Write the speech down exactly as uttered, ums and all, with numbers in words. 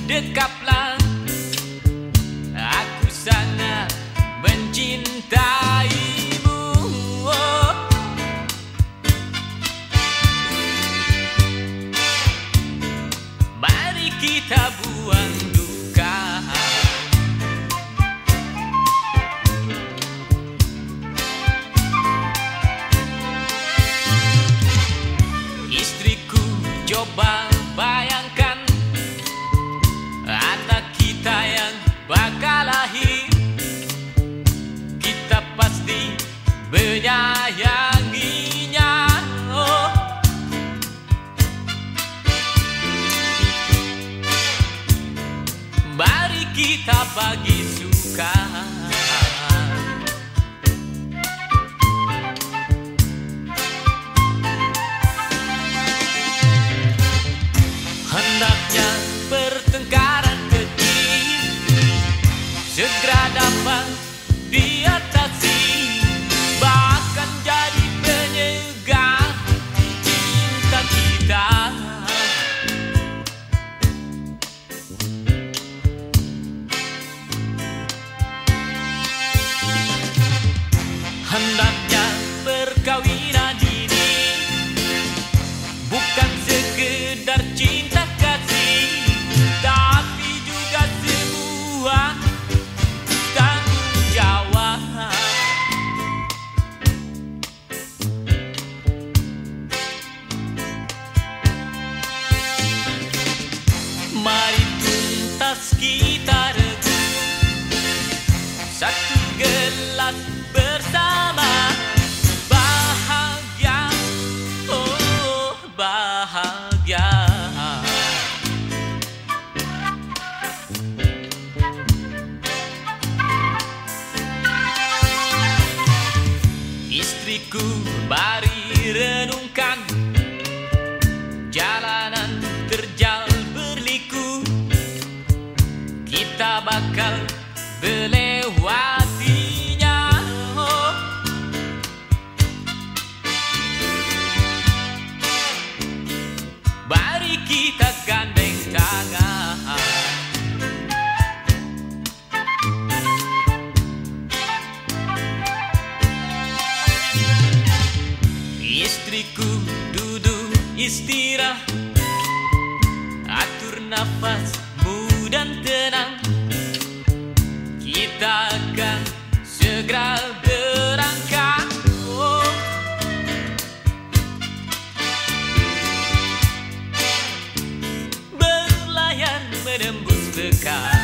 dekaplah, aku sangat mencintaimu. Oh. Mari kita buang duka, istriku, coba bayangkan anak kita yang bakal lahir. Kita pasti menyayanginya. Oh. Mari kita bagi suka, hendaknya pertengkaran kecil segera dapat diatasi, bahkan jadi penyegar cinta kita. Hendaknya perkawinan ini bukan sekedar cinta kasih, tapi juga sebuah tanggung jawab. Mari tuntas kita regu satu gelas bersama, bahagia, oh bahagia. Istriku, mari renungkan jalanan terjal berliku, kita bakal melewatinya. Oh. Mari kita gandeng tangan, istriku, duduk istirahat, atur nafasmu dan tenang. Kita akan segera berangkat. Oh. Berlayar menembus dekat.